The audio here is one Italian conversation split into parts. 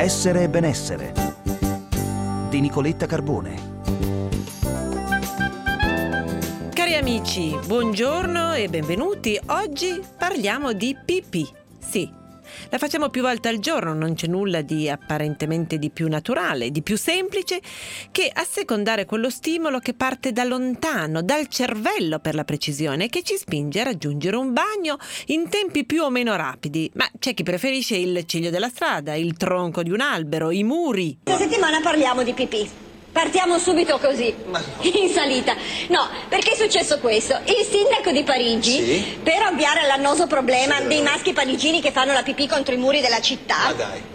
Essere e benessere di Nicoletta Carbone. Cari amici, buongiorno e benvenuti. Oggi parliamo di pipì. Sì, la facciamo più volte al giorno, non c'è nulla di apparentemente di più naturale, di più semplice che assecondare quello stimolo che parte da lontano, dal cervello per la precisione, che ci spinge a raggiungere un bagno in tempi più o meno rapidi. Ma c'è chi preferisce il ciglio della strada, il tronco di un albero, i muri. Questa settimana parliamo di pipì. Partiamo subito così, in salita. No, perché è successo questo? Il sindaco di Parigi, per ovviare all'annoso problema dei maschi parigini che fanno la pipì contro i muri della città,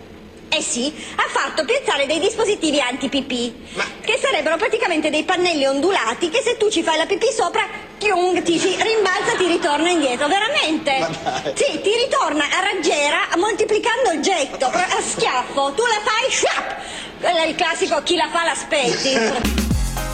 ha fatto piazzare dei dispositivi antipipì, che sarebbero praticamente dei pannelli ondulati che se tu ci fai la pipì sopra, ti rimbalza, ti ritorna indietro, veramente. Sì, ti ritorna a raggiera, moltiplicando il getto, a schiaffo. Tu la fai, sciap! Quello è il classico chi la fa l'aspetti.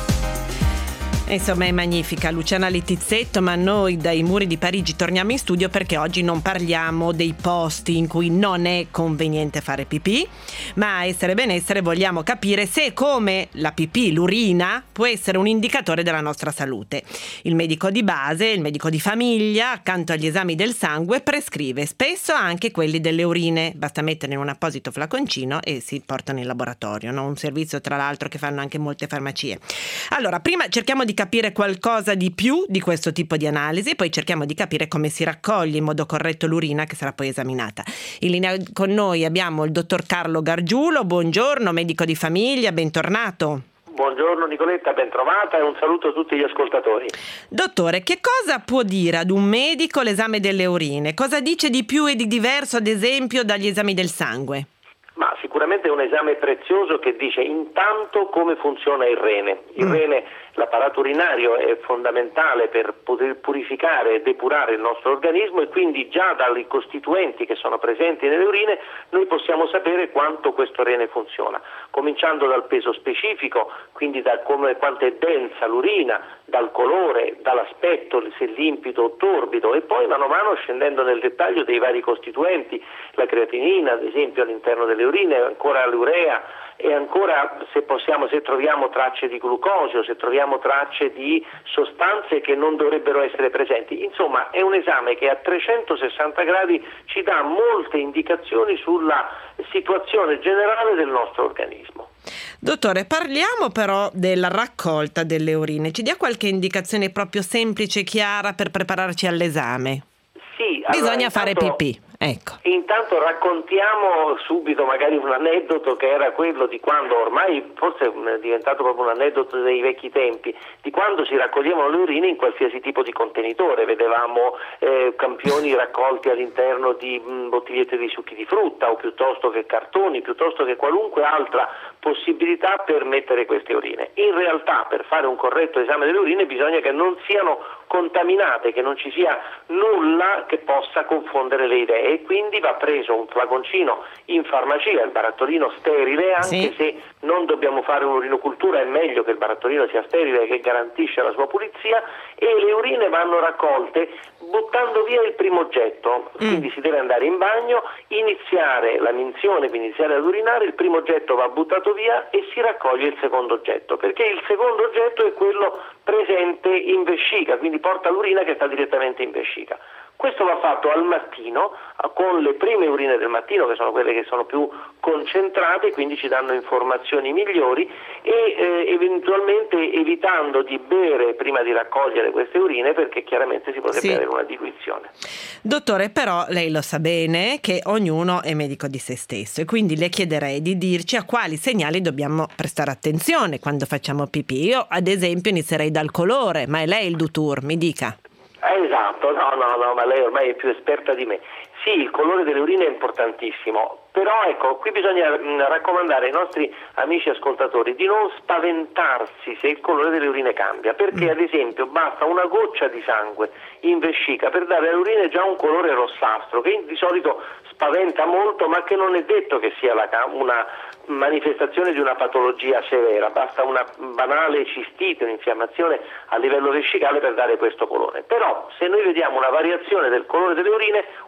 Insomma, è magnifica Luciana Littizzetto, ma noi dai muri di Parigi torniamo in studio perché oggi non parliamo dei posti in cui non è conveniente fare pipì, ma a Essere Benessere vogliamo capire se, come la pipì, l'urina, può essere un indicatore della nostra salute. Il medico di base, il medico di famiglia, accanto agli esami del sangue, prescrive spesso anche quelli delle urine. Basta mettere in un apposito flaconcino e si portano in laboratorio, no? Un servizio tra l'altro che fanno anche molte farmacie. Allora, prima cerchiamo di capire qualcosa di più di questo tipo di analisi, poi cerchiamo di capire come si raccoglie in modo corretto l'urina che sarà poi esaminata. In linea con noi abbiamo il dottor Carlo Gargiulo. Buongiorno, medico di famiglia, bentornato. Buongiorno Nicoletta, ben trovata e un saluto a tutti gli ascoltatori. Dottore, che cosa può dire ad un medico l'esame delle urine? Cosa dice di più e di diverso, ad esempio, dagli esami del sangue? Ma sicuramente è un esame prezioso che dice intanto come funziona il rene. Il rene, l'apparato urinario, è fondamentale per poter purificare e depurare il nostro organismo e quindi già dai costituenti che sono presenti nelle urine noi possiamo sapere quanto questo rene funziona, cominciando dal peso specifico, quindi da quanto è densa l'urina, dal colore, dall'aspetto, se è limpido o torbido, e poi mano a mano scendendo nel dettaglio dei vari costituenti, la creatinina ad esempio all'interno delle urine, ancora l'urea e ancora se troviamo tracce di glucosio, se troviamo tracce di sostanze che non dovrebbero essere presenti. Insomma, è un esame che a 360 gradi ci dà molte indicazioni sulla situazione generale del nostro organismo. Dottore, parliamo però della raccolta delle urine. Ci dia qualche indicazione proprio semplice e chiara per prepararci all'esame? Sì, bisogna fare pipì. Ecco. Intanto raccontiamo subito magari un aneddoto che era quello di quando, ormai forse è diventato proprio un aneddoto dei vecchi tempi, di quando si raccoglievano le urine in qualsiasi tipo di contenitore. Vedevamo campioni raccolti all'interno di bottigliette di succhi di frutta o piuttosto che cartoni, piuttosto che qualunque altra possibilità per mettere queste urine. In realtà, per fare un corretto esame delle urine bisogna che non siano contaminate, che non ci sia nulla che possa confondere le idee, e quindi va preso un flaconcino in farmacia, il barattolino sterile, anche se non dobbiamo fare un'urinocultura, è meglio che il barattolino sia sterile, che garantisce la sua pulizia, e le urine vanno raccolte buttando via il primo getto. Quindi si deve andare in bagno, iniziare la minzione, quindi iniziare ad urinare, il primo getto va buttato via e si raccoglie il secondo getto, perché il secondo getto è quello presente in vescica, quindi porta l'urina che sta direttamente in vescica. Questo va fatto al mattino con le prime urine del mattino, che sono quelle che sono più concentrate, quindi ci danno informazioni migliori, e eventualmente evitando di bere prima di raccogliere queste urine, perché chiaramente si potrebbe avere una diluizione. Dottore, però lei lo sa bene che ognuno è medico di se stesso, e quindi le chiederei di dirci a quali segnali dobbiamo prestare attenzione quando facciamo pipì. Io ad esempio inizierei dal colore, ma è lei il dutur, mi dica. Esatto, no, ma lei ormai è più esperta di me. Sì, il colore delle urine è importantissimo, però ecco, qui bisogna raccomandare ai nostri amici ascoltatori di non spaventarsi se il colore delle urine cambia, perché ad esempio basta una goccia di sangue in vescica per dare alle urine già un colore rossastro, che di solito spaventa molto, ma che non è detto che sia una manifestazione di una patologia severa, basta una banale cistite, un'infiammazione a livello vescicale per dare questo colore. Però se noi vediamo una variazione del colore delle urine, un esame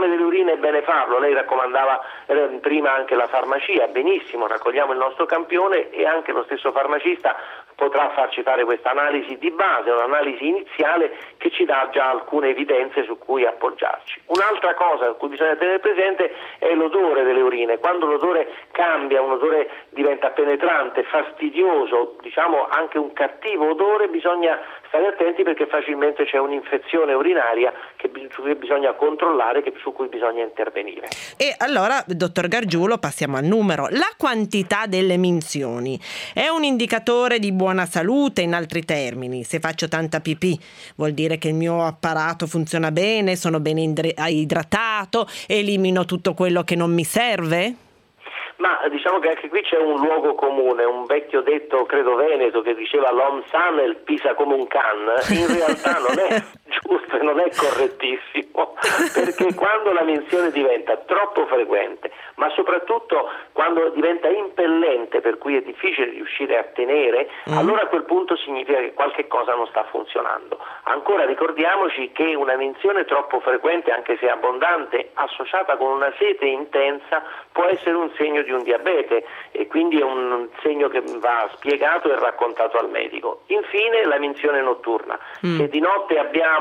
l'esame delle urine è bene farlo, lei raccomandava prima anche la farmacia, benissimo, raccogliamo il nostro campione e anche lo stesso farmacista potrà farci fare questa analisi di base, un'analisi iniziale che ci dà già alcune evidenze su cui appoggiarci. Un'altra cosa a cui bisogna tenere presente è l'odore delle urine. Quando l'odore cambia, un odore diventa penetrante, fastidioso, diciamo anche un cattivo odore, bisogna stare attenti perché facilmente c'è un'infezione urinaria su cui bisogna controllare, su cui bisogna intervenire. E allora, dottor Gargiulo, passiamo al numero. La quantità delle minzioni è un indicatore di buona salute, in altri termini. Se faccio tanta pipì vuol dire che il mio apparato funziona bene, sono ben idratato, elimino tutto quello che non mi serve? Ma diciamo che anche qui c'è un luogo comune, un vecchio detto, credo veneto, che diceva l'om sanel pisa come un can. In realtà non è giusto e non è correttissimo, perché quando la minzione diventa troppo frequente, ma soprattutto quando diventa impellente, per cui è difficile riuscire a tenere, allora a quel punto significa che qualche cosa non sta funzionando. Ancora ricordiamoci che una minzione troppo frequente, anche se abbondante, associata con una sete intensa, può essere un segno di un diabete e quindi è un segno che va spiegato e raccontato al medico. Infine la minzione notturna. Se di notte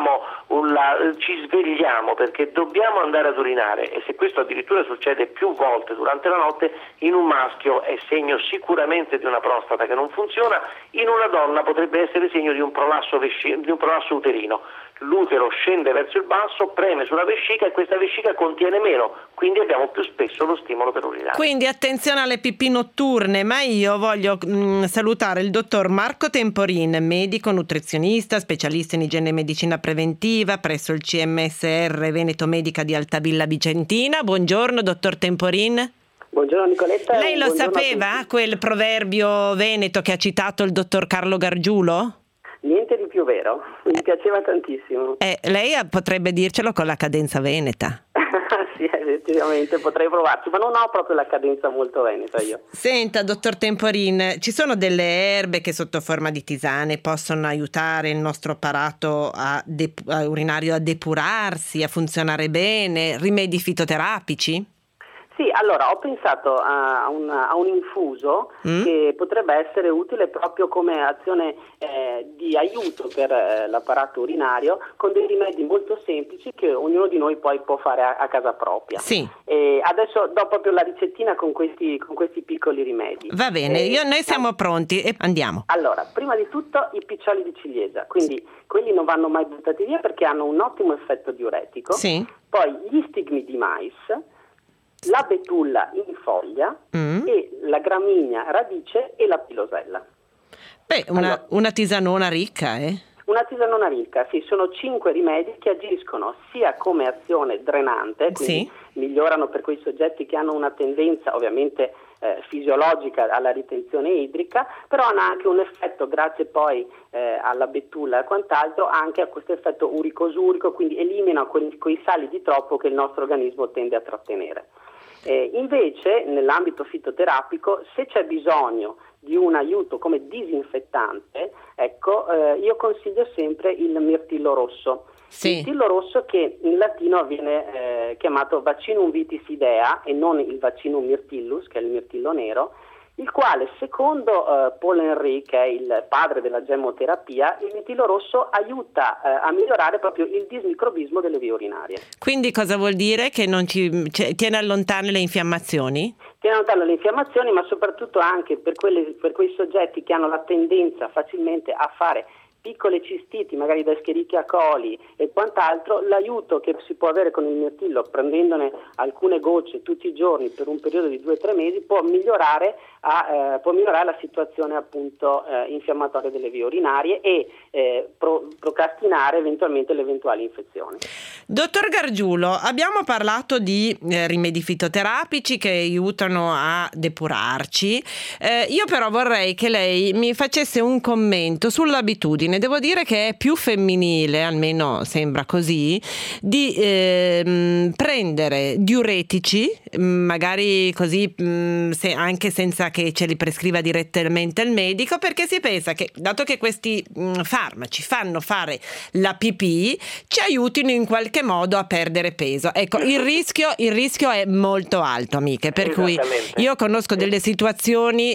ci svegliamo perché dobbiamo andare ad urinare, e se questo addirittura succede più volte durante la notte, in un maschio è segno sicuramente di una prostata che non funziona, in una donna potrebbe essere segno di un prolasso uterino. L'utero scende verso il basso, preme sulla vescica e questa vescica contiene meno, quindi abbiamo più spesso lo stimolo per urinare. Quindi attenzione alle pipì notturne, ma io voglio salutare il dottor Marco Temporin, medico nutrizionista, specialista in igiene e medicina preventiva presso il CMSR Veneto Medica di Altavilla Vicentina. Buongiorno dottor Temporin. Buongiorno Nicoletta. Lei lo sapeva quel proverbio veneto che ha citato il dottor Carlo Gargiulo? Niente di più vero, mi piaceva tantissimo. Lei potrebbe dircelo con la cadenza veneta. Sì, effettivamente potrei provarci, ma non ho proprio la cadenza molto veneta io. Senta, dottor Temporin, ci sono delle erbe che sotto forma di tisane possono aiutare il nostro apparato urinario a depurarsi, a funzionare bene, rimedi fitoterapici? Sì, allora ho pensato a un infuso che potrebbe essere utile proprio come azione di aiuto per l'apparato urinario, con dei rimedi molto semplici che ognuno di noi poi può fare a casa propria. Sì. Adesso do proprio la ricettina con questi piccoli rimedi. Va bene, noi siamo pronti e andiamo. Allora, prima di tutto i piccioli di ciliegia, quindi quelli non vanno mai buttati via perché hanno un ottimo effetto diuretico. Sì. Poi gli stigmi di mais, la betulla in foglia e la gramigna radice e la pilosella. Una tisanona ricca, Una tisanona ricca, sì, sono 5 rimedi che agiscono sia come azione drenante, quindi migliorano per quei soggetti che hanno una tendenza ovviamente fisiologica alla ritenzione idrica, però hanno anche un effetto, grazie poi alla betulla e quant'altro, anche a questo effetto uricosurico, quindi eliminano quei sali di troppo che il nostro organismo tende a trattenere. Invece nell'ambito fitoterapico, se c'è bisogno di un aiuto come disinfettante, io consiglio sempre il mirtillo rosso. Sì. Il mirtillo rosso che in latino viene chiamato Vaccinum vitis idea e non il Vaccinum myrtillus, che è il mirtillo nero, il quale secondo Paul Henry, che è il padre della gemmoterapia, il mirtillo rosso aiuta a migliorare proprio il dismicrobismo delle vie urinarie. Quindi cosa vuol dire? Che non tiene lontane le infiammazioni? Tiene lontane le infiammazioni, ma soprattutto anche per quei soggetti che hanno la tendenza facilmente a fare piccole cistiti, magari da Escherichia coli e quant'altro, l'aiuto che si può avere con il mirtillo, prendendone alcune gocce tutti i giorni per un periodo di 2-3 mesi, può migliorare la situazione appunto infiammatoria delle vie urinarie e procrastinare eventualmente le eventuali infezioni. Dottor Gargiulo, abbiamo parlato di rimedi fitoterapici che aiutano a depurarci. Io però vorrei che lei mi facesse un commento sull'abitudine Temporina, devo dire che è più femminile, almeno sembra così, di prendere diuretici, magari così anche senza che ce li prescriva direttamente il medico, perché si pensa che, dato che questi farmaci fanno fare la pipì, ci aiutino in qualche modo a perdere peso. Ecco, il rischio è molto alto, amiche, per cui io conosco delle situazioni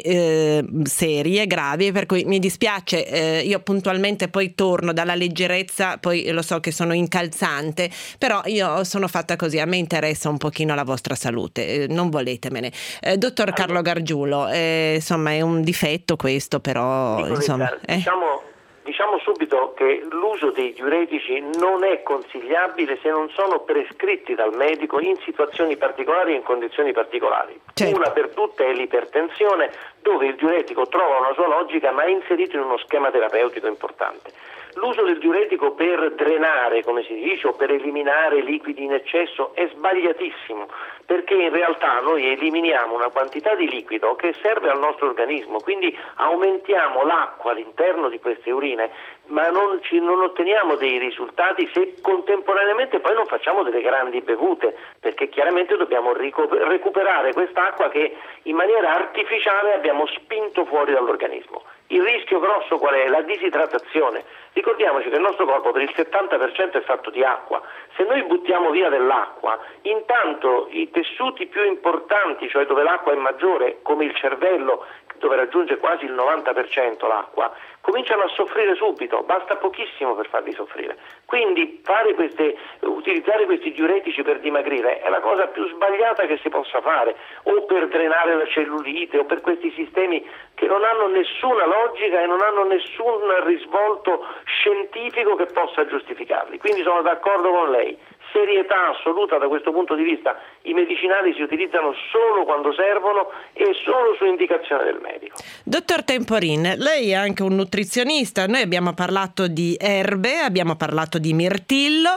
serie, gravi, per cui mi dispiace, io puntualmente poi torno dalla leggerezza, poi lo so che sono incalzante, però io sono fatta così, a me interessa un pochino la vostra salute, non voletemene. Dottor Carlo Gargiulo, insomma è un difetto questo, però insomma... Diciamo subito che l'uso dei diuretici non è consigliabile se non sono prescritti dal medico in situazioni particolari e in condizioni particolari. Certo. Una per tutte è l'ipertensione, dove il diuretico trova una sua logica ma è inserito in uno schema terapeutico importante. L'uso del diuretico per drenare, come si dice, o per eliminare liquidi in eccesso è sbagliatissimo, perché in realtà noi eliminiamo una quantità di liquido che serve al nostro organismo, quindi aumentiamo l'acqua all'interno di queste urine, ma non otteniamo dei risultati se contemporaneamente poi non facciamo delle grandi bevute, perché chiaramente dobbiamo recuperare quest'acqua che in maniera artificiale abbiamo spinto fuori dall'organismo. Il rischio grosso qual è? La disidratazione. Ricordiamoci che il nostro corpo per il 70% è fatto di acqua. Se noi buttiamo via dell'acqua, intanto i tessuti più importanti, cioè dove l'acqua è maggiore, come il cervello, dove raggiunge quasi il 90% l'acqua, cominciano a soffrire subito, basta pochissimo per farli soffrire. Quindi utilizzare questi diuretici per dimagrire è la cosa più sbagliata che si possa fare, o per drenare la cellulite, o per questi sistemi che non hanno nessuna logica e non hanno nessun risvolto scientifico che possa giustificarli. Quindi sono d'accordo con lei. Serietà assoluta da questo punto di vista. I medicinali si utilizzano solo quando servono e solo su indicazione del medico. Dottor Temporin, lei è anche un nutrizionista, noi abbiamo parlato di erbe, abbiamo parlato di mirtillo,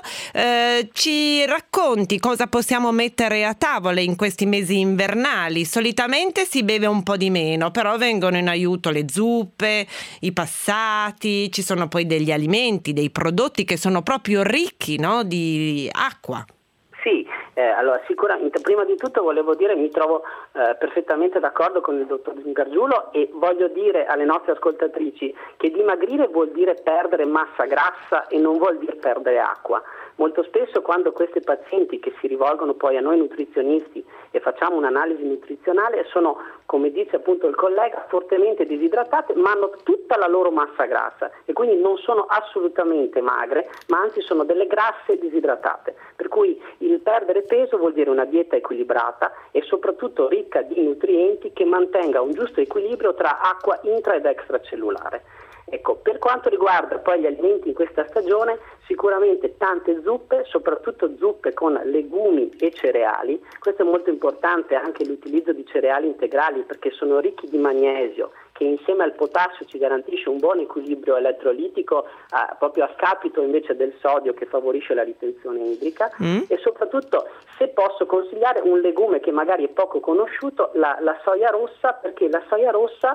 ci racconti cosa possiamo mettere a tavola in questi mesi invernali? Solitamente si beve un po' di meno, però vengono in aiuto le zuppe, i passati, ci sono poi degli alimenti, dei prodotti che sono proprio ricchi, no, di acqua. Sì, allora sicuramente prima di tutto volevo dire mi trovo perfettamente d'accordo con il dottor Gargiulo e voglio dire alle nostre ascoltatrici che dimagrire vuol dire perdere massa grassa e non vuol dire perdere acqua. Molto spesso quando questi pazienti che si rivolgono poi a noi nutrizionisti e facciamo un'analisi nutrizionale sono, come dice appunto il collega, fortemente disidratate ma hanno tutta la loro massa grassa e quindi non sono assolutamente magre ma anzi sono delle grasse disidratate. Per cui il perdere peso vuol dire una dieta equilibrata e soprattutto ricca di nutrienti che mantenga un giusto equilibrio tra acqua intra ed extracellulare. Ecco, per quanto riguarda poi gli alimenti in questa stagione, sicuramente tante zuppe, soprattutto zuppe con legumi e cereali. Questo è molto importante, anche l'utilizzo di cereali integrali perché sono ricchi di magnesio, che insieme al potassio ci garantisce un buon equilibrio elettrolitico proprio a scapito invece del sodio che favorisce la ritenzione idrica e soprattutto, se posso consigliare un legume che magari è poco conosciuto, la soia rossa, perché la soia rossa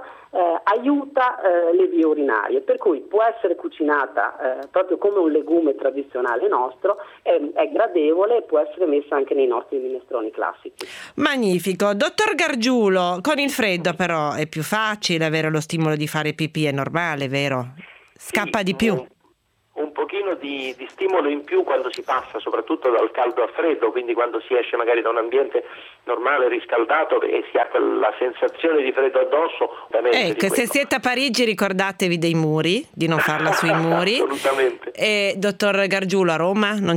aiuta le vie urinarie, per cui può essere cucinata proprio come un legume tradizionale nostro, è gradevole e può essere messa anche nei nostri minestroni classici. Magnifico. Dottor Gargiulo, con il freddo però è più facile avere lo stimolo di fare pipì, è normale, vero? Scappa di più. Un pochino di stimolo in più quando si passa soprattutto dal caldo al freddo, quindi quando si esce magari da un ambiente normale riscaldato e si ha la sensazione di freddo addosso. Ecco, se siete a Parigi ricordatevi dei muri, di non farla sui muri. Assolutamente. E dottor Gargiulo, a Roma non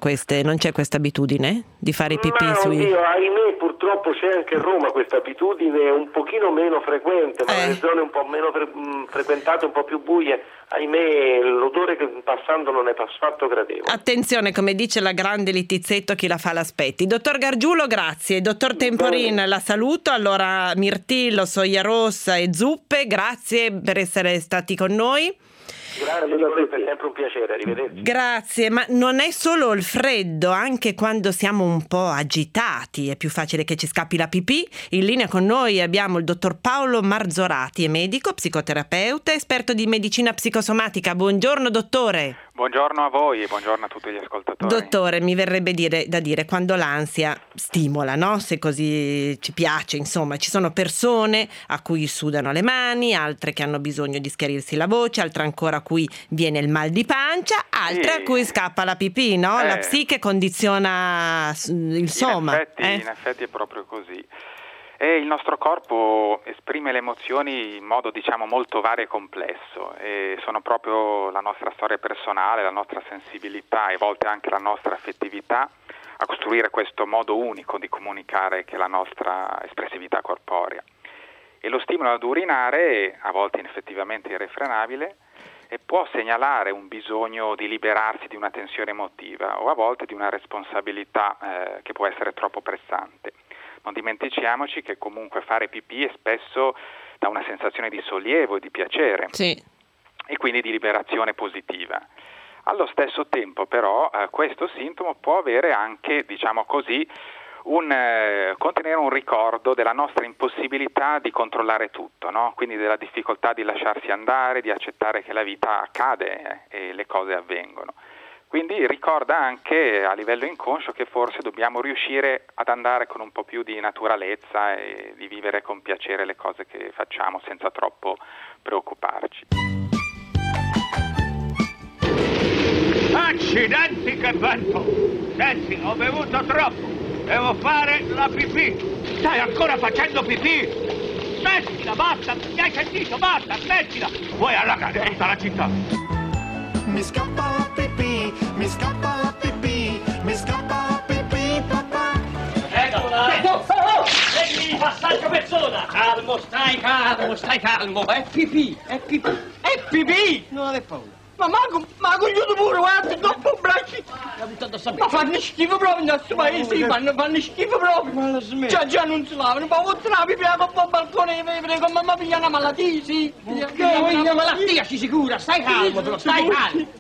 c'è questa abitudine di fare pipì sui... Ahimè, purtroppo c'è anche a Roma questa abitudine un pochino meno frequente, ma nelle zone un po' meno frequentate, un po' più buie, ahimè l'odore che passando non è affatto gradevole. Attenzione, come dice la grande Littizzetto, chi la fa l'aspetti. Dottor Gargiulo, grazie. Dottor Temporin, la saluto. Allora, mirtillo, soia rossa e zuppe, grazie per essere stati con noi. Grazie Nicoletta, è sempre un piacere, arrivederci. Grazie, ma non è solo il freddo, anche quando siamo un po' agitati è più facile che ci scappi la pipì. In linea con noi abbiamo il dottor Paolo Marzorati, è medico, psicoterapeuta, esperto di medicina psicosomatica. Buongiorno dottore. Buongiorno a voi e buongiorno a tutti gli ascoltatori. Dottore, mi verrebbe da dire quando l'ansia stimola, no? Se così ci piace, insomma, ci sono persone a cui sudano le mani, altre che hanno bisogno di schiarirsi la voce, altre ancora a cui viene il mal di pancia, altre a cui scappa la pipì, no? La psiche condiziona il soma. In effetti è proprio così. E il nostro corpo esprime le emozioni in modo, molto vario e complesso, e sono proprio la nostra storia personale, la nostra sensibilità e a volte anche la nostra affettività a costruire questo modo unico di comunicare che è la nostra espressività corporea. E lo stimolo ad urinare, a volte effettivamente irrefrenabile, e può segnalare un bisogno di liberarsi di una tensione emotiva o a volte di una responsabilità che può essere troppo pressante. Non dimentichiamoci che comunque fare pipì è spesso dà una sensazione di sollievo e di piacere, sì, e quindi di liberazione positiva. Allo stesso tempo però questo sintomo può avere anche, contenere un ricordo della nostra impossibilità di controllare tutto, no? Quindi della difficoltà di lasciarsi andare, di accettare che la vita accade e le cose avvengono. Quindi ricorda anche a livello inconscio che forse dobbiamo riuscire ad andare con un po' più di naturalezza e di vivere con piacere le cose che facciamo senza troppo preoccuparci. Accidenti che vento! Senti, ho bevuto troppo! Devo fare la pipì! Stai ancora facendo pipì? Smettila, basta! Mi hai sentito? Basta, smettila! Vuoi allagare tutta la città? Mi scappa la pipì, mi scappa la pipì, mi scappa la pipì, papà! Eccola! Vedi, passaggio persona! Calmo, stai calmo! È pipì! È pipì! Non è paura! Ma cogliuto pure, guarda, dopo bracci! Ma fanno schifo proprio in questo paese, fanno schifo proprio! Ma la smetta! Già non si lavano, ma oltre la pipì con il balcone, prego, ma piglia una malattia, sì! Una malattia, ci sicura, stai calmo però, stai calmo!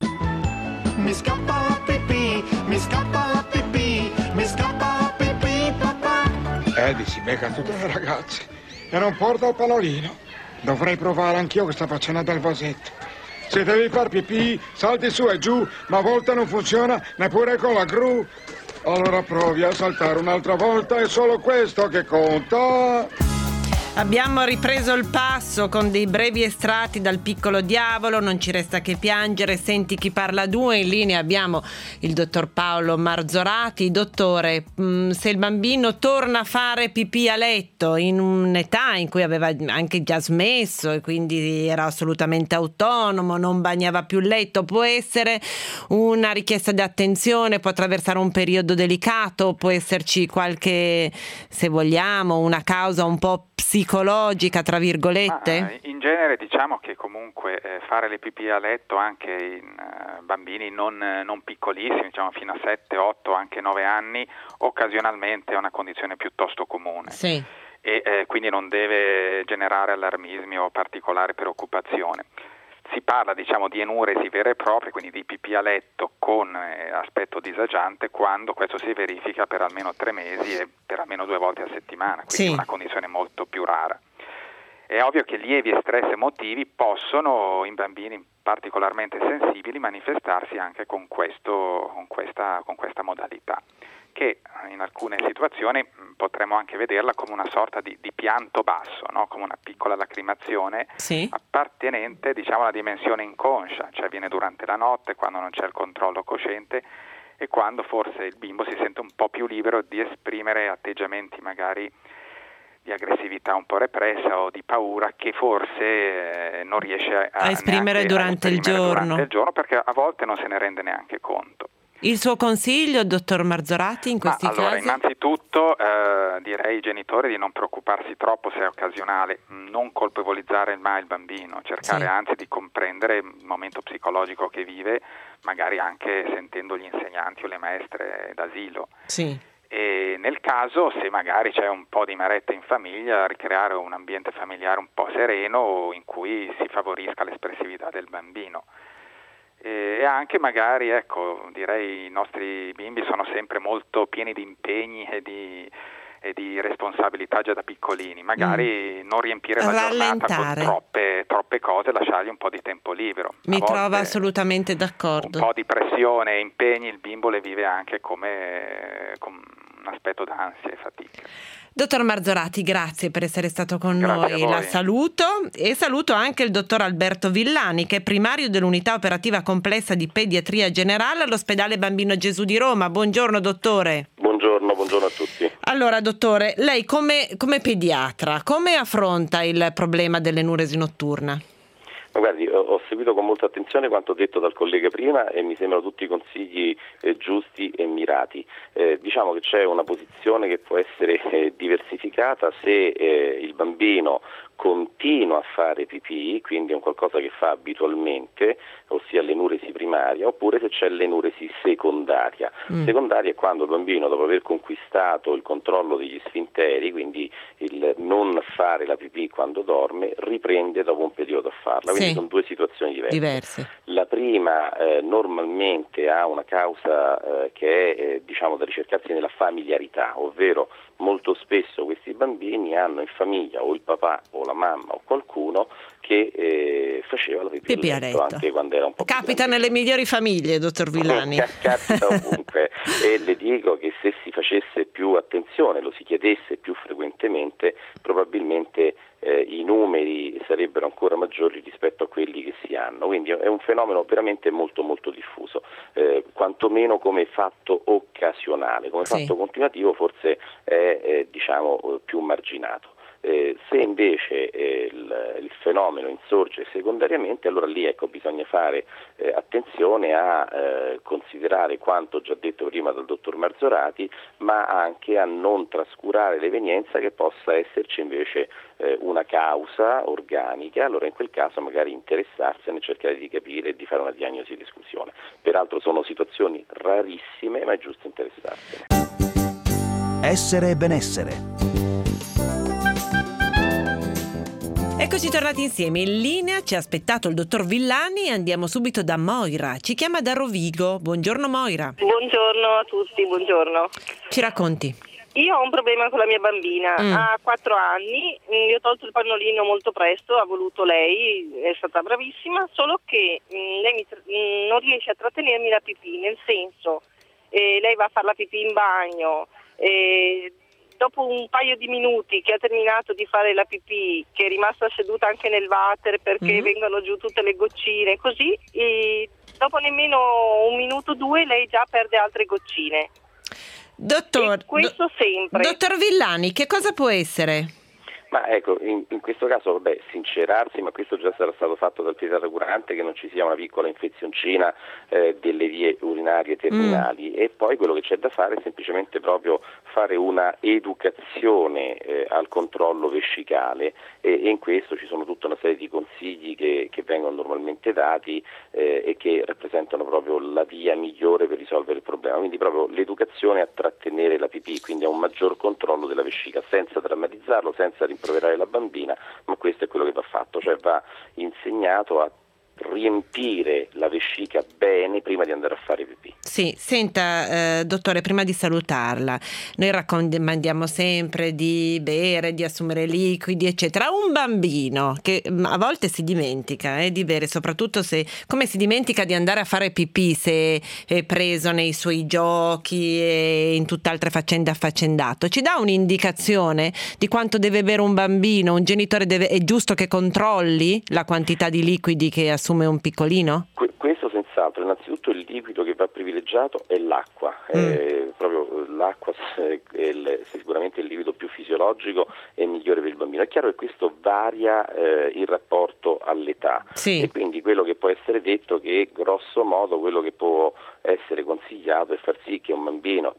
Mi scappa la pipì, mi scappa la pipì, mi scappa la pipì, papà! Eddie si becca tutte le ragazze e non porta il panolino. Dovrei provare anch'io questa faccenda del vasetto. Se devi far pipì, salti su e giù, ma a volte non funziona neppure con la gru. Allora provi a saltare un'altra volta, è solo questo che conta. Abbiamo ripreso il passo con dei brevi estratti dal Piccolo Diavolo, Non ci resta che piangere, Senti chi parla 2. In linea abbiamo il dottor Paolo Marzorati. Dottore, se il bambino torna a fare pipì a letto in un'età in cui aveva anche già smesso e quindi era assolutamente autonomo, non bagnava più il letto, può essere una richiesta di attenzione, può attraversare un periodo delicato, può esserci qualche, se vogliamo, una causa un po' psicologica, tra virgolette? In genere diciamo che comunque fare le pipì a letto anche in bambini non piccolissimi, diciamo fino a 7, 8, anche 9 anni, occasionalmente è una condizione piuttosto comune. Sì. E quindi non deve generare allarmismi o particolare preoccupazione. Si parla di enuresi vere e proprie, quindi di pipì a letto con aspetto disagiante, quando questo si verifica per almeno 3 mesi e per almeno 2 volte a settimana, quindi sì, una condizione molto più rara. È ovvio che lievi stress emotivi possono, in bambini particolarmente sensibili, manifestarsi anche con questa modalità, che in alcune situazioni potremmo anche vederla come una sorta di pianto basso, no? Come una piccola lacrimazione, sì, appartenente alla dimensione inconscia, cioè avviene durante la notte, quando non c'è il controllo cosciente e quando forse il bimbo si sente un po' più libero di esprimere atteggiamenti magari di aggressività un po' repressa o di paura che forse non riesce a esprimere durante il giorno, perché a volte non se ne rende neanche conto. Il suo consiglio, dottor Marzorati, in questi casi? Allora, innanzitutto direi ai genitori di non preoccuparsi troppo se è occasionale, non colpevolizzare mai il bambino, cercare anzi di comprendere il momento psicologico che vive, magari anche sentendo gli insegnanti o le maestre d'asilo. Sì. E nel caso, se magari c'è un po' di maretta in famiglia, ricreare un ambiente familiare un po' sereno in cui si favorisca l'espressività del bambino. E anche magari, ecco, direi i nostri bimbi sono sempre molto pieni di impegni e di responsabilità già da piccolini, magari non riempire la giornata con troppe cose, lasciargli un po' di tempo libero. Mi trovo assolutamente d'accordo. Un po' di pressione e impegni il bimbo le vive anche come un aspetto d'ansia e fatica. Dottor Marzorati, grazie per essere stato con noi. La saluto e saluto anche il dottor Alberto Villani, che è primario dell'unità operativa complessa di pediatria generale all'ospedale Bambino Gesù di Roma. Buongiorno dottore. Buongiorno a tutti. Allora dottore, lei come pediatra, come affronta il problema dell'enuresi notturna? Ma guardi, ho seguito con molta attenzione quanto detto dal collega prima e mi sembrano tutti consigli giusti e mirati. Diciamo che c'è una posizione che può essere diversificata se il bambino continua a fare pipì, quindi è un qualcosa che fa abitualmente, ossia l'enuresi primaria, oppure se c'è l'enuresi secondaria. Secondaria è quando il bambino, dopo aver conquistato il controllo degli sfinteri, quindi il non fare la pipì quando dorme, riprende dopo un periodo a farla. Quindi sono due situazioni diverse. La prima normalmente ha una causa che è da ricercarsi nella familiarità, ovvero molto spesso questi bambini hanno in famiglia o il papà o la mamma o qualcuno che faceva la pipì a letto anche quando era un po' Capita nelle migliori famiglie, dottor Villani. Capita ovunque e le dico che se si facesse più attenzione, lo si chiedesse più frequentemente, probabilmente i numeri sarebbero ancora maggiori rispetto a quelli che si hanno, quindi è un fenomeno veramente molto molto diffuso, quantomeno come fatto occasionale, come fatto continuativo forse è più marginato. Se invece il fenomeno insorge secondariamente, allora lì bisogna fare attenzione a considerare quanto già detto prima dal dottor Marzorati, ma anche a non trascurare l'evenienza che possa esserci invece una causa organica. Allora in quel caso magari interessarsene, cercare di capire e di fare una diagnosi di esclusione. Peraltro sono situazioni rarissime, ma è giusto interessarsene. Essere e benessere. Eccoci tornati insieme. In linea ci ha aspettato il dottor Villani e andiamo subito da Moira. Ci chiama da Rovigo. Buongiorno Moira. Buongiorno a tutti, buongiorno. Ci racconti? Io ho un problema con la mia bambina, ha 4 anni, io ho tolto il pannolino molto presto, ha voluto lei, è stata bravissima, solo che lei non riesce a trattenermi la pipì, nel senso, lei va a fare la pipì in bagno, dopo un paio di minuti che ha terminato di fare la pipì, che è rimasta seduta anche nel water perché vengono giù tutte le goccine, così, dopo nemmeno un minuto o due lei già perde altre goccine. Dottor Villani, che cosa può essere? Ma ecco, in questo caso, sincerarsi, ma questo già sarà stato fatto dal pediatra curante, che non ci sia una piccola infezioncina delle vie urinarie terminali, e poi quello che c'è da fare è semplicemente proprio fare una educazione al controllo vescicale, e in questo ci sono tutta una serie di consigli che vengono normalmente dati e che rappresentano proprio la via migliore per risolvere il problema, quindi proprio l'educazione a trattenere la pipì, quindi a un maggior controllo della vescica, senza drammatizzarlo, senza rimproverare la bambina, ma questo è quello che va fatto, cioè va insegnato a riempire la vescica bene prima di andare a fare pipì. Sì, senta dottore, prima di salutarla, noi raccomandiamo sempre di bere, di assumere liquidi eccetera. Un bambino che a volte si dimentica di bere, soprattutto come si dimentica di andare a fare pipì se è preso nei suoi giochi e in tutt'altre faccende affaccendato, ci dà un'indicazione di quanto deve bere un bambino? Un genitore è giusto che controlli la quantità di liquidi che assume un piccolino? Questo senz'altro. Innanzitutto il liquido che va privilegiato è l'acqua, proprio l'acqua è sicuramente il liquido più fisiologico e migliore per il bambino. È chiaro che questo varia in rapporto all'età, e quindi quello che può essere detto è che grosso modo quello che può essere consigliato è far sì che un bambino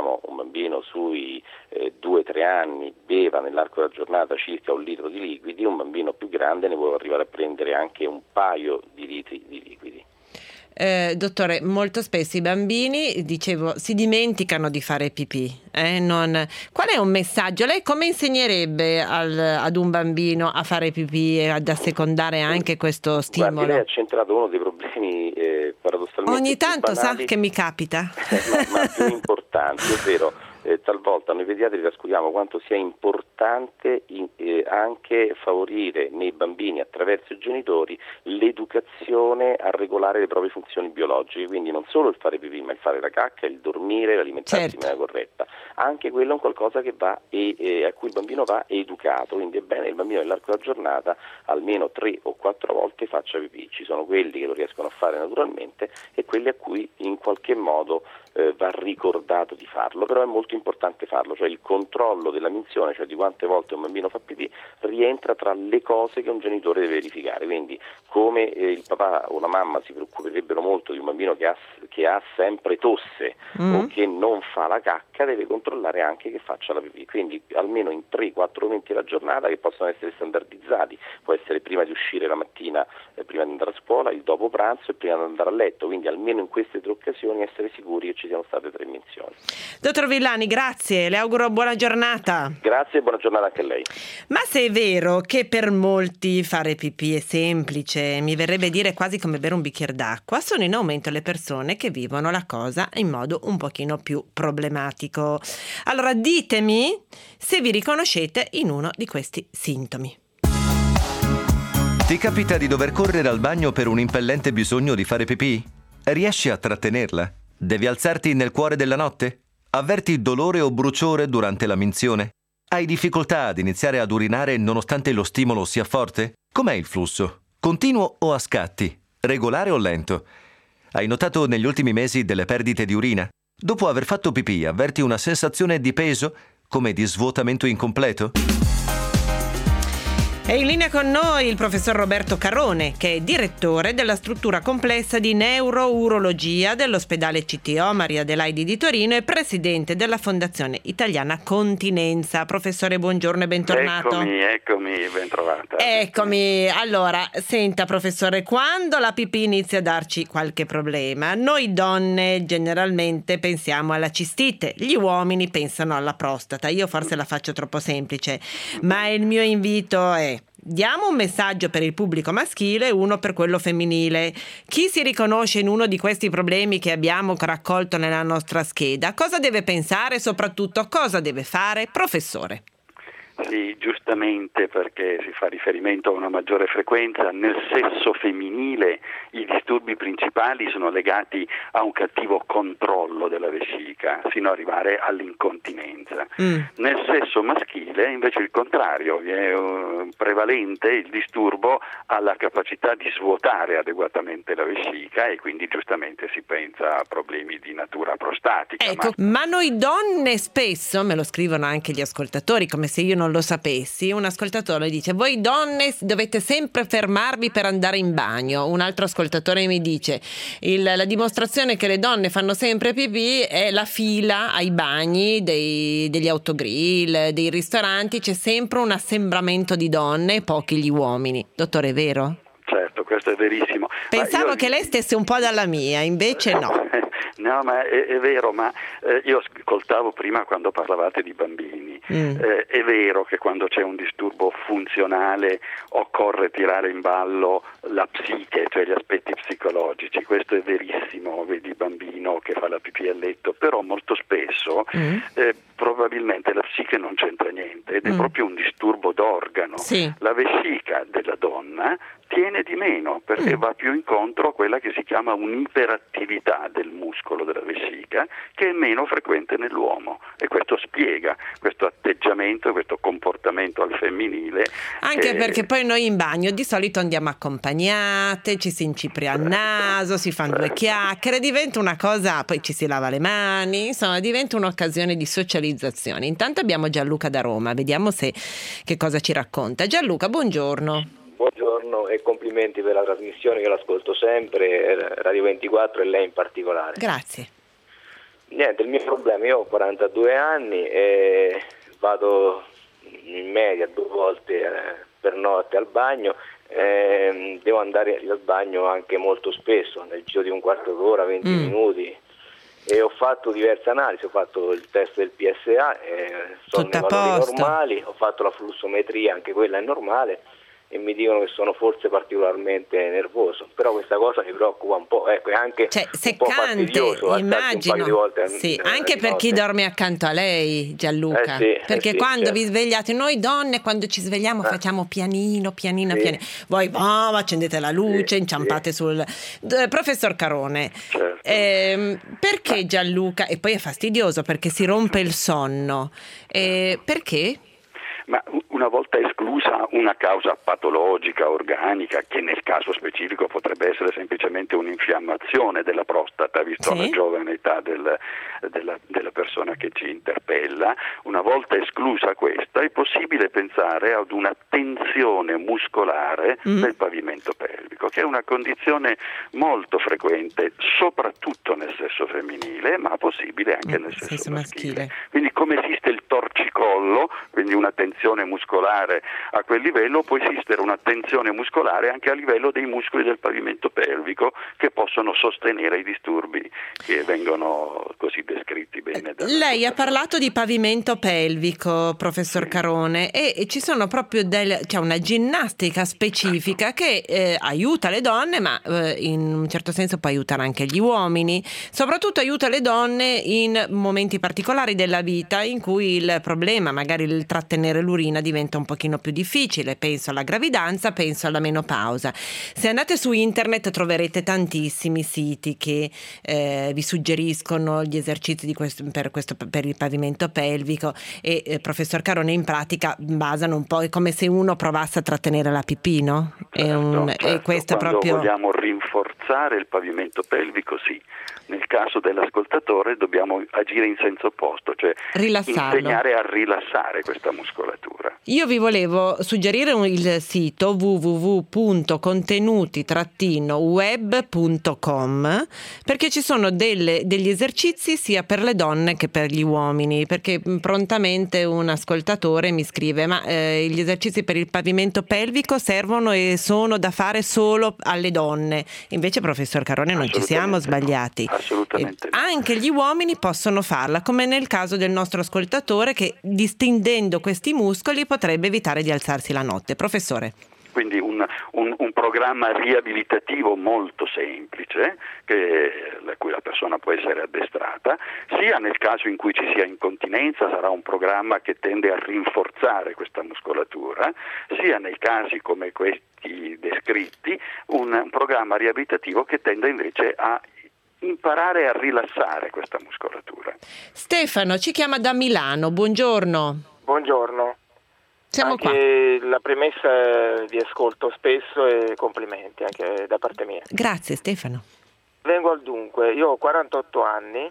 sui 2-3 anni beva nell'arco della giornata circa 1 litro di liquidi, un bambino più grande ne può arrivare a prendere anche un paio di litri di liquidi. Dottore, molto spesso i bambini, dicevo, si dimenticano di fare pipì. Qual è un messaggio? Lei come insegnerebbe ad un bambino a fare pipì e ad assecondare anche questo stimolo? Guardi, lei ha centrato uno dei problemi fondamentalmente ogni tanto banali, sa che mi capita. ma più importanti, ovvero talvolta noi pediatri trascuriamo quanto sia importante anche favorire nei bambini attraverso i genitori l'educazione a regolare le proprie funzioni biologiche, quindi non solo il fare pipì, ma il fare la cacca, il dormire, l'alimentarsi in maniera corretta. Anche quello è un qualcosa che va a cui il bambino va educato, quindi è bene che il bambino nell'arco della giornata almeno 3 o 4 volte faccia pipì. Ci sono quelli che lo riescono a fare naturalmente e quelli a cui in qualche modo va ricordato di farlo, però è molto importante farlo, cioè il controllo della minzione, cioè di quante volte un bambino fa pipì, rientra tra le cose che un genitore deve verificare, quindi come il papà o la mamma si preoccuperebbero molto di un bambino che ha sempre tosse o che non fa la cacca, deve controllare anche che faccia la pipì, quindi almeno in 3-4 momenti alla giornata che possono essere standardizzati, può essere prima di uscire la mattina, prima di andare a scuola, il dopo pranzo e prima di andare a letto, quindi almeno in queste 3 occasioni essere sicuri che ci siano state 3 minzioni. Dottor Villani, grazie, le auguro buona giornata. Grazie e buona giornata anche a lei. Ma se è vero che per molti fare pipì è semplice, mi verrebbe dire quasi come bere un bicchiere d'acqua, sono in aumento le persone che vivono la cosa in modo un pochino più problematico. Allora ditemi se vi riconoscete in uno di questi sintomi. Ti capita di dover correre al bagno per un impellente bisogno di fare pipì? Riesci a trattenerla? Devi alzarti nel cuore della notte? Avverti dolore o bruciore durante la minzione? Hai difficoltà ad iniziare ad urinare nonostante lo stimolo sia forte? Com'è il flusso? Continuo o a scatti? Regolare o lento? Hai notato negli ultimi mesi delle perdite di urina? Dopo aver fatto pipì avverti una sensazione di peso, come di svuotamento incompleto? È in linea con noi il professor Roberto Carone, che è direttore della struttura complessa di neurourologia dell'ospedale CTO Maria Adelaide di Torino e presidente della Fondazione Italiana Continenza. Professore, buongiorno e bentornato. Eccomi, ben trovata. Eccomi, allora, senta professore, quando la pipì inizia a darci qualche problema, noi donne generalmente pensiamo alla cistite, gli uomini pensano alla prostata. Io forse la faccio troppo semplice, ma il mio invito è: diamo un messaggio per il pubblico maschile e uno per quello femminile. Chi si riconosce in uno di questi problemi che abbiamo raccolto nella nostra scheda? Cosa deve pensare e soprattutto cosa deve fare? Professore. Sì, giustamente, perché si fa riferimento a una maggiore frequenza. Nel sesso femminile i disturbi principali sono legati a un cattivo controllo della vescica, fino ad arrivare all'incontinenza. Nel sesso maschile invece il contrario, è prevalente il disturbo alla capacità di svuotare adeguatamente la vescica e quindi giustamente si pensa a problemi di natura prostatica. Ecco, ma noi donne spesso, me lo scrivono anche gli ascoltatori, come se io non lo sapessi, un ascoltatore dice: voi donne dovete sempre fermarvi per andare in bagno. Un altro ascoltatore mi dice: la dimostrazione che le donne fanno sempre pipì è la fila ai bagni degli autogrill, dei ristoranti, c'è sempre un assembramento di donne e pochi gli uomini. Dottore, è vero? Certo, questo è verissimo. Pensavo che lei stesse un po' dalla mia, invece no. No, ma è vero, ma io ascoltavo prima quando parlavate di bambini. È vero che quando c'è un disturbo funzionale occorre tirare in ballo la psiche, cioè gli aspetti psicologici. Questo è verissimo, vedi il bambino che fa la pipì a letto, però molto spesso probabilmente la psiche non c'entra niente ed è proprio un disturbo d'organo. Sì. La vescica della donna tiene di meno perché va più incontro a quella che si chiama un'iperattività del muscolo della vescica, che è meno frequente nell'uomo, e questo spiega questo atteggiamento, questo comportamento al femminile. Anche perché poi noi in bagno di solito andiamo accompagnate, ci si incipria il naso, si fanno 2 chiacchiere, diventa una cosa, poi ci si lava le mani, insomma diventa un'occasione di socializzazione. Intanto abbiamo Gianluca da Roma, vediamo che cosa ci racconta. Gianluca, buongiorno. Buongiorno e complimenti per la trasmissione, che l'ascolto sempre, Radio 24 e lei in particolare. Grazie. Niente, il mio problema, io ho 42 anni e vado in media 2 volte per notte al bagno, devo andare al bagno anche molto spesso, nel giro di un quarto d'ora, 20 minuti. E ho fatto diverse analisi, ho fatto il test del PSA, sono nei valori normali, ho fatto la flussometria, anche quella è normale. e mi dicono che sono forse particolarmente nervoso, però questa cosa mi preoccupa un po', ecco, è anche un po' fastidioso, immagino, un paio di volte sì, anche per chi dorme accanto a lei, Gianluca, perché quando vi svegliate, noi donne quando ci svegliamo facciamo pianino, voi accendete la luce, inciampate sul... Professor Carone, perché Gianluca, e poi è fastidioso perché si rompe il sonno, perché? Ma una volta esclusa una causa patologica, organica, che nel caso specifico potrebbe essere semplicemente un'infiammazione della prostata, visto la giovane età della persona che ci interpella, una volta esclusa questa, è possibile pensare ad una tensione muscolare del pavimento pelvico, che è una condizione molto frequente, soprattutto nel sesso femminile, ma possibile anche nel sesso maschile. Quindi come esiste il torcicollo, quindi una tensione muscolare a quel livello, può esistere una tensione muscolare anche a livello dei muscoli del pavimento pelvico che possono sostenere i disturbi che vengono così descritti bene. Lei ha parlato di pavimento pelvico, professor Carone, e ci sono proprio c'è una ginnastica specifica che aiuta le donne, ma in un certo senso può aiutare anche gli uomini, soprattutto aiuta le donne in momenti particolari della vita in cui il problema, magari il trattenere l'urina, diventa un pochino più difficile. Penso alla gravidanza, penso alla menopausa. Se andate su internet troverete tantissimi siti che vi suggeriscono gli esercizi per il pavimento pelvico, e professor Carone in pratica basano un po', è come se uno provasse a trattenere la pipì, no? E questo quando proprio vogliamo rinforzare il pavimento pelvico, sì. Nel caso dell'ascoltatore dobbiamo agire in senso opposto, cioè insegnare a rilassare questa muscolatura. Io vi volevo suggerire il sito www.contenuti-web.com, perché ci sono degli esercizi sia per le donne che per gli uomini, perché prontamente un ascoltatore mi scrive: ma gli esercizi per il pavimento pelvico servono e sono da fare solo alle donne. Invece, professor Carone, non ci siamo sbagliati. Assolutamente. Anche gli uomini possono farla, come nel caso del nostro ascoltatore che, distendendo questi muscoli, potrebbe evitare di alzarsi la notte. Professore. Quindi un programma riabilitativo molto semplice, da cui la persona può essere addestrata, sia nel caso in cui ci sia incontinenza, sarà un programma che tende a rinforzare questa muscolatura, sia nei casi come questi descritti, un programma riabilitativo che tende invece a imparare a rilassare questa muscolatura. Stefano ci chiama da Milano, buongiorno. Buongiorno. Siamo anche qua. La premessa vi ascolto spesso e complimenti anche da parte mia. Grazie Stefano. Vengo al dunque, io ho 48 anni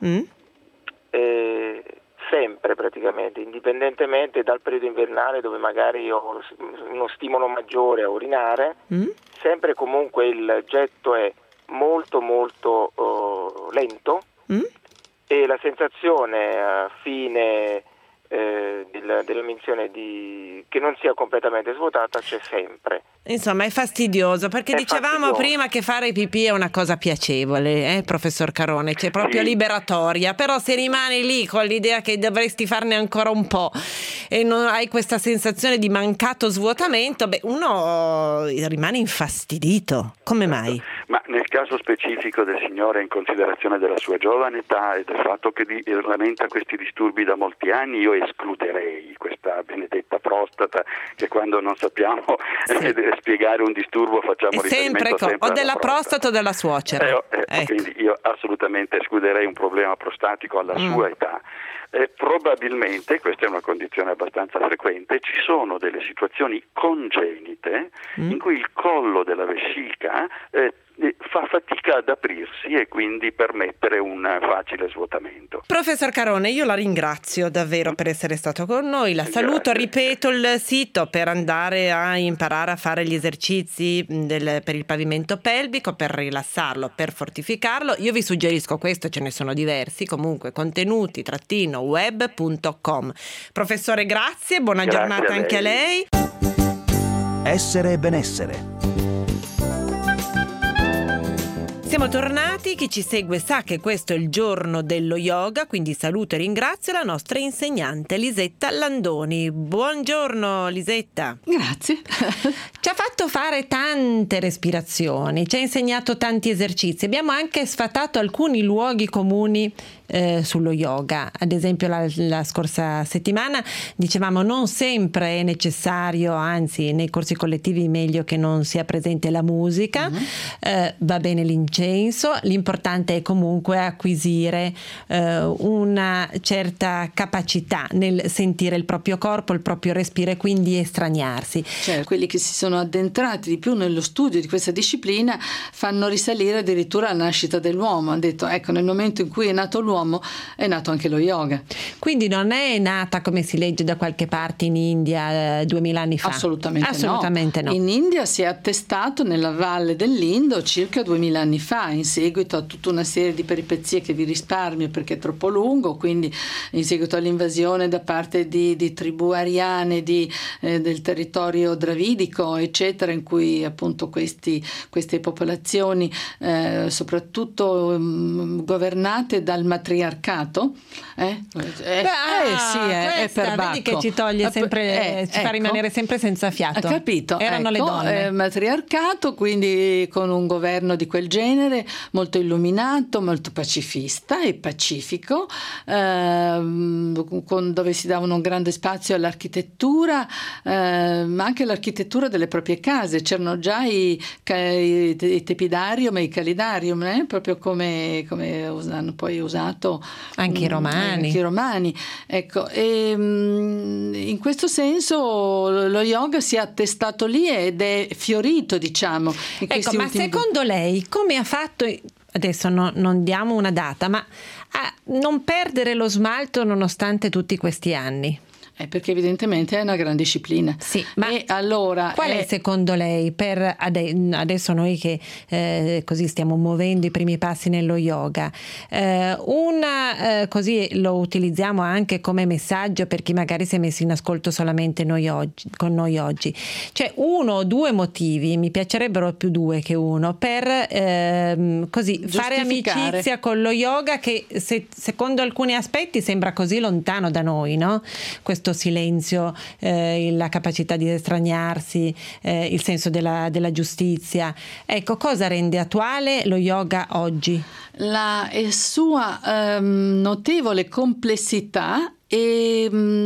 e sempre praticamente, indipendentemente dal periodo invernale dove magari ho uno stimolo maggiore a urinare, sempre comunque il getto è molto molto lento e la sensazione a fine dell'emenzione che non sia completamente svuotata c'è sempre. Insomma è fastidioso perché dicevamo prima che fare pipì è una cosa piacevole, professor Carone, c'è proprio liberatoria, però se rimani lì con l'idea che dovresti farne ancora un po' e non hai questa sensazione di mancato svuotamento, uno rimane infastidito. Come mai? Ma nel caso specifico del signore, in considerazione della sua giovane età e del fatto che lamenta questi disturbi da molti anni, io escluderei questa benedetta prostata che quando non sappiamo spiegare un disturbo facciamo riferimento sempre o della prostata o della suocera. Quindi io assolutamente escluderei un problema prostatico alla sua età. Probabilmente, questa è una condizione abbastanza frequente, ci sono delle situazioni congenite in cui il collo della vescica fa fatica ad aprirsi e quindi permettere un facile svuotamento. Professor Carone, io la ringrazio davvero per essere stato con noi, la saluto, ripeto il sito per andare a imparare a fare gli esercizi per il pavimento pelvico, per rilassarlo, per fortificarlo. Io vi suggerisco questo, ce ne sono diversi, comunque contenuti-web.com. Professore, grazie, buona giornata anche a lei. Essere e benessere. Siamo tornati, chi ci segue sa che questo è il giorno dello yoga, quindi saluto e ringrazio la nostra insegnante Lisetta Landoni. Buongiorno Lisetta. Grazie. Ci ha fatto fare tante respirazioni, ci ha insegnato tanti esercizi, abbiamo anche sfatato alcuni luoghi comuni sullo yoga. Ad esempio la scorsa settimana dicevamo non sempre è necessario, anzi nei corsi collettivi meglio che non sia presente la musica, va bene l'incenso, l'importante è comunque acquisire una certa capacità nel sentire il proprio corpo, il proprio respiro e quindi estraniarsi. Cioè, quelli che si sono addentrati di più nello studio di questa disciplina fanno risalire addirittura alla nascita dell'uomo. Hanno detto, ecco, nel momento in cui è nato l'uomo è nato anche lo yoga. Quindi non è nata, come si legge da qualche parte, in India 2000 anni fa? Assolutamente no. In India si è attestato nella valle dell'Indo circa 2000 anni fa, in seguito a tutta una serie di peripezie che vi risparmio perché è troppo lungo, quindi in seguito all'invasione da parte di tribù ariane del territorio dravidico, eccetera, in cui appunto queste popolazioni soprattutto governate dal matriarcato è per vedi che ci toglie sempre, ci fa rimanere sempre senza fiato. Ha capito? Erano le donne. Matriarcato, quindi con un governo di quel genere molto illuminato, molto pacifista e pacifico, dove si davano un grande spazio all'architettura, ma anche all'architettura delle proprie case. C'erano già i tepidarium e i calidarium, proprio come hanno poi usato anche i romani. Ecco, e in questo senso lo yoga si è attestato lì ed è fiorito, diciamo. Ma secondo lei come ha fatto, adesso non diamo una data, ma a non perdere lo smalto nonostante tutti questi anni? Perché evidentemente è una gran disciplina. Sì, ma e allora qual è secondo lei, per adesso noi che così stiamo muovendo i primi passi nello yoga, così lo utilizziamo anche come messaggio per chi magari si è messo in ascolto solamente con noi oggi, cioè 1 o 2 motivi, mi piacerebbero più 2 che 1, per così fare amicizia con lo yoga che secondo alcuni aspetti sembra così lontano da noi, no? Questo silenzio, la capacità di estraniarsi, il senso della giustizia. Ecco, cosa rende attuale lo yoga oggi? La sua notevole complessità e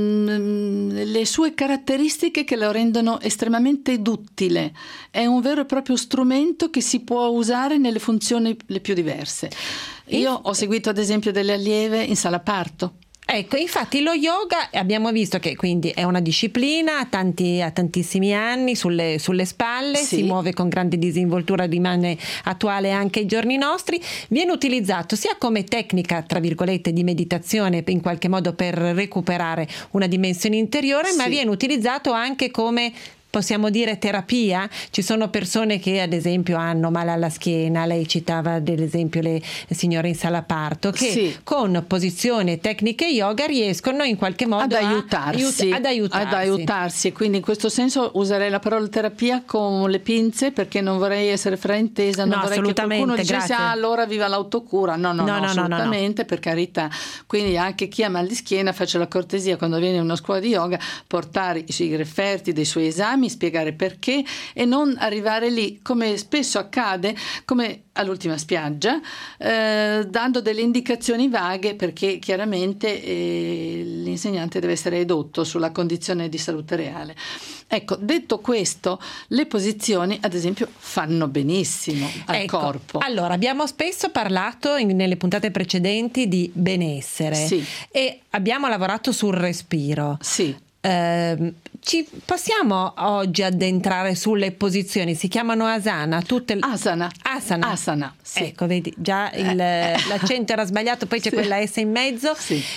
le sue caratteristiche che lo rendono estremamente duttile. È un vero e proprio strumento che si può usare nelle funzioni le più diverse. Io ho seguito ad esempio delle allieve in sala parto. Ecco, infatti lo yoga abbiamo visto che quindi è una disciplina ha tantissimi anni sulle spalle, sì. Si muove con grande disinvoltura, rimane attuale anche ai giorni nostri, viene utilizzato sia come tecnica tra virgolette di meditazione in qualche modo per recuperare una dimensione interiore, ma viene utilizzato anche come, possiamo dire, terapia. Ci sono persone che ad esempio hanno male alla schiena, lei citava ad esempio le signore in sala parto che con posizioni e tecniche yoga riescono in qualche modo ad aiutarsi, e quindi in questo senso userei la parola terapia con le pinze, perché non vorrei essere fraintesa, non vorrei che qualcuno dicesse allora viva l'autocura, no, assolutamente, per carità. Quindi anche chi ha mal di schiena faccia la cortesia quando viene in una scuola di yoga portare i suoi referti dei suoi esami, spiegare perché e non arrivare lì come spesso accade, come all'ultima spiaggia, dando delle indicazioni vaghe, perché chiaramente l'insegnante deve essere edotto sulla condizione di salute reale. Ecco, detto questo, le posizioni ad esempio fanno benissimo al corpo. Allora, abbiamo spesso parlato nelle puntate precedenti di benessere e abbiamo lavorato sul respiro. Ci possiamo oggi addentrare sulle posizioni? Si chiamano asana, asana, sì. Ecco, vedi, già l'accento era sbagliato, poi c'è quella S in mezzo.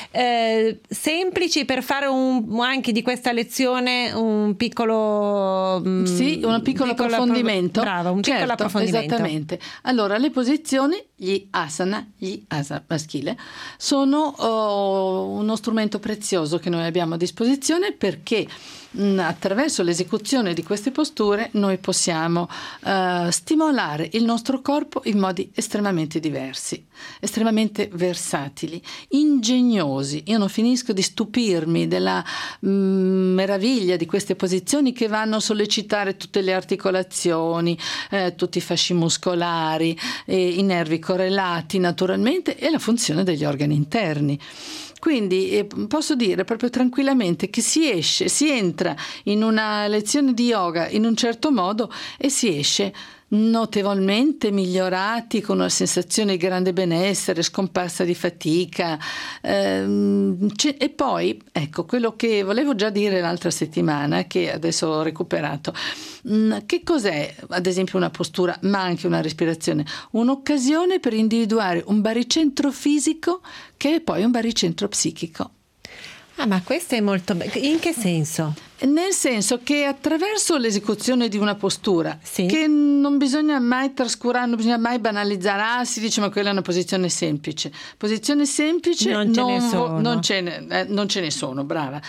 Semplici per fare anche di questa lezione un piccolo approfondimento. Brava, un piccolo approfondimento. Esattamente. Allora, le posizioni, gli asana maschile, sono uno strumento prezioso che noi abbiamo a disposizione, perché attraverso l'esecuzione di queste posture noi possiamo stimolare il nostro corpo in modi estremamente diversi, estremamente versatili, ingegnosi. Io non finisco di stupirmi della meraviglia di queste posizioni che vanno a sollecitare tutte le articolazioni, tutti i fasci muscolari, i nervi correlati naturalmente e la funzione degli organi interni. Quindi posso dire proprio tranquillamente che si entra in una lezione di yoga in un certo modo e si esce notevolmente migliorati, con una sensazione di grande benessere, scomparsa di fatica. E poi, ecco, quello che volevo già dire l'altra settimana, che adesso ho recuperato, che cos'è ad esempio una postura, ma anche una respirazione? Un'occasione per individuare un baricentro fisico che è poi un baricentro psichico. Ah, ma questo è molto bello. In che senso? Nel senso che attraverso l'esecuzione di una postura, che non bisogna mai trascurare, non bisogna mai banalizzare, si dice ma quella è una posizione semplice. Posizione semplice non ce ne sono, brava.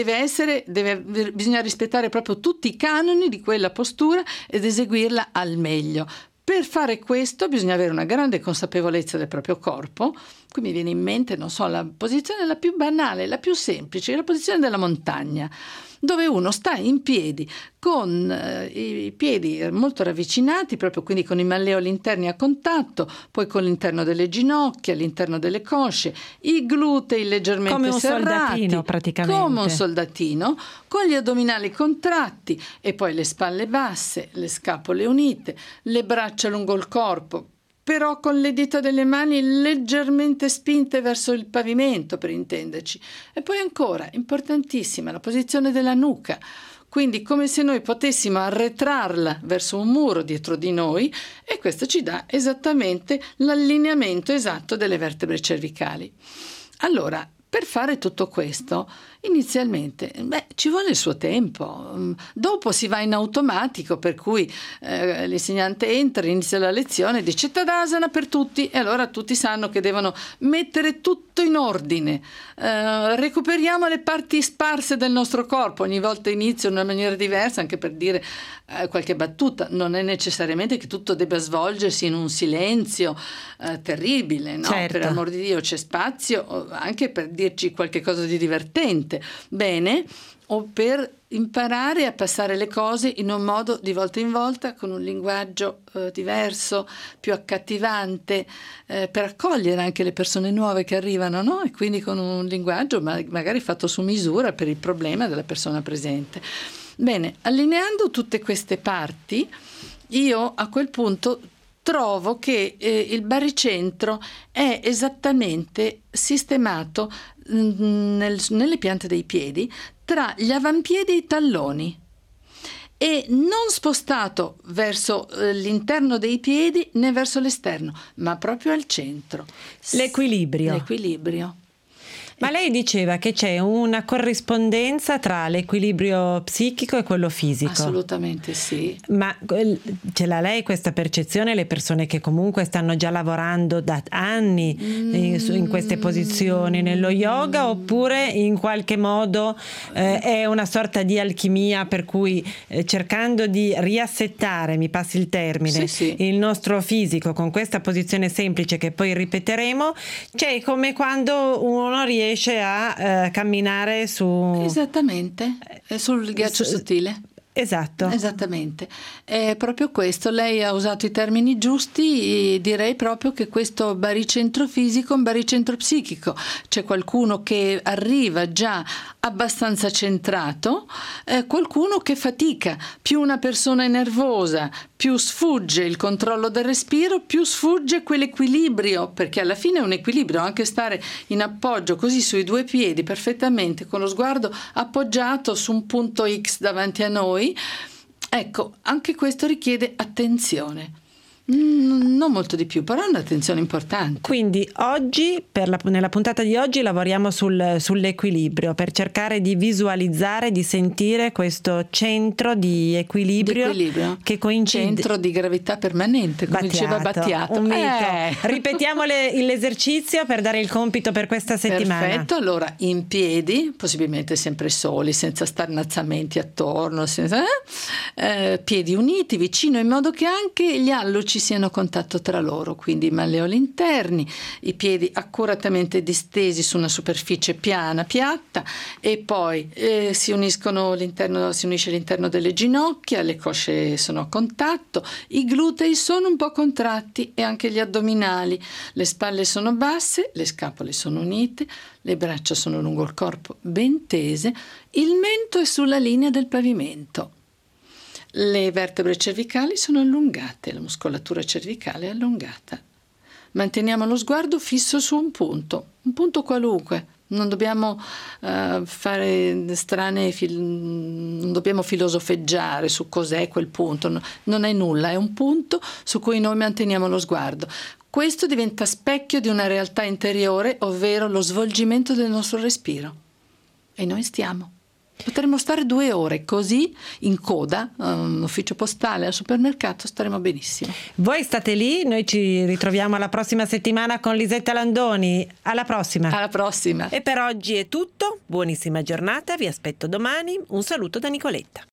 Bisogna rispettare proprio tutti i canoni di quella postura ed eseguirla al meglio. Per fare questo bisogna avere una grande consapevolezza del proprio corpo. Qui mi viene in mente, non so, la posizione la più banale, la più semplice, la posizione della montagna, dove uno sta in piedi con i piedi molto ravvicinati, proprio quindi con i malleoli interni a contatto, poi con l'interno delle ginocchia, l'interno delle cosce, i glutei leggermente come un serrati, soldatino praticamente, come un soldatino, con gli addominali contratti e poi le spalle basse, le scapole unite, le braccia lungo il corpo, però con le dita delle mani leggermente spinte verso il pavimento, per intenderci. E poi ancora, importantissima, la posizione della nuca, quindi come se noi potessimo arretrarla verso un muro dietro di noi, e questo ci dà esattamente l'allineamento esatto delle vertebre cervicali. Allora, per fare tutto questo, inizialmente, ci vuole il suo tempo. Dopo si va in automatico, per cui l'insegnante entra, inizia la lezione e dice Tadasana per tutti, e allora tutti sanno che devono mettere tutto in ordine. Recuperiamo le parti sparse del nostro corpo, ogni volta inizio in una maniera diversa, anche per dire qualche battuta. Non è necessariamente che tutto debba svolgersi in un silenzio terribile, no? Certo. Per amor di Dio, c'è spazio anche per dirci qualche cosa di divertente. Bene, o per imparare a passare le cose in un modo di volta in volta, con un linguaggio diverso, più accattivante, per accogliere anche le persone nuove che arrivano, no? E quindi con un linguaggio magari fatto su misura per il problema della persona presente. Bene, allineando tutte queste parti, io a quel punto trovo che il baricentro è esattamente sistemato nelle piante dei piedi tra gli avampiedi e i talloni, e non spostato verso l'interno dei piedi né verso l'esterno, ma proprio al centro. L'equilibrio. Ma lei diceva che c'è una corrispondenza tra l'equilibrio psichico e quello fisico. Assolutamente sì. Ma ce l'ha lei questa percezione, le persone che comunque stanno già lavorando da anni in queste posizioni nello yoga, oppure in qualche modo è una sorta di alchimia per cui cercando di riassettare, mi passi il termine, il nostro fisico con questa posizione semplice che poi ripeteremo, c'è come quando uno riesce a camminare su... Esattamente, sul ghiaccio sottile. Esatto. Esattamente. È proprio questo, lei ha usato i termini giusti, direi proprio che questo baricentro fisico è un baricentro psichico. C'è qualcuno che arriva già abbastanza centrato, qualcuno che fatica. Più una persona è nervosa, più sfugge il controllo del respiro, più sfugge quell'equilibrio, perché alla fine è un equilibrio, anche stare in appoggio così sui due piedi perfettamente, con lo sguardo appoggiato su un punto X davanti a noi. Ecco, anche questo richiede attenzione. Non molto di più, però è un'attenzione importante. Quindi oggi, nella puntata di oggi, lavoriamo sull'equilibrio, per cercare di visualizzare, di sentire questo centro di equilibrio che coincide. Centro di gravità permanente, come diceva Battiato. Un mito. Ripetiamo l'esercizio per dare il compito per questa settimana. Perfetto, allora in piedi, possibilmente sempre soli, senza starnazzamenti attorno, piedi uniti, vicino, in modo che anche gli alluci siano a contatto tra loro, quindi i malleoli interni, i piedi accuratamente distesi su una superficie piana, piatta, e poi si unisce l'interno delle ginocchia, le cosce sono a contatto, i glutei sono un po' contratti e anche gli addominali, le spalle sono basse, le scapole sono unite, le braccia sono lungo il corpo ben tese, il mento è sulla linea del pavimento. Le vertebre cervicali sono allungate, la muscolatura cervicale è allungata. Manteniamo lo sguardo fisso su un punto qualunque. Non dobbiamo fare non dobbiamo filosofeggiare su cos'è quel punto. Non è nulla, è un punto su cui noi manteniamo lo sguardo. Questo diventa specchio di una realtà interiore, ovvero lo svolgimento del nostro respiro. E noi stiamo. Potremmo stare 2 ore così in coda, un ufficio postale, al supermercato, staremo benissimo. Voi state lì, noi ci ritroviamo la prossima settimana con Lisetta Landoni. Alla prossima. Alla prossima. E per oggi è tutto. Buonissima giornata, vi aspetto domani. Un saluto da Nicoletta.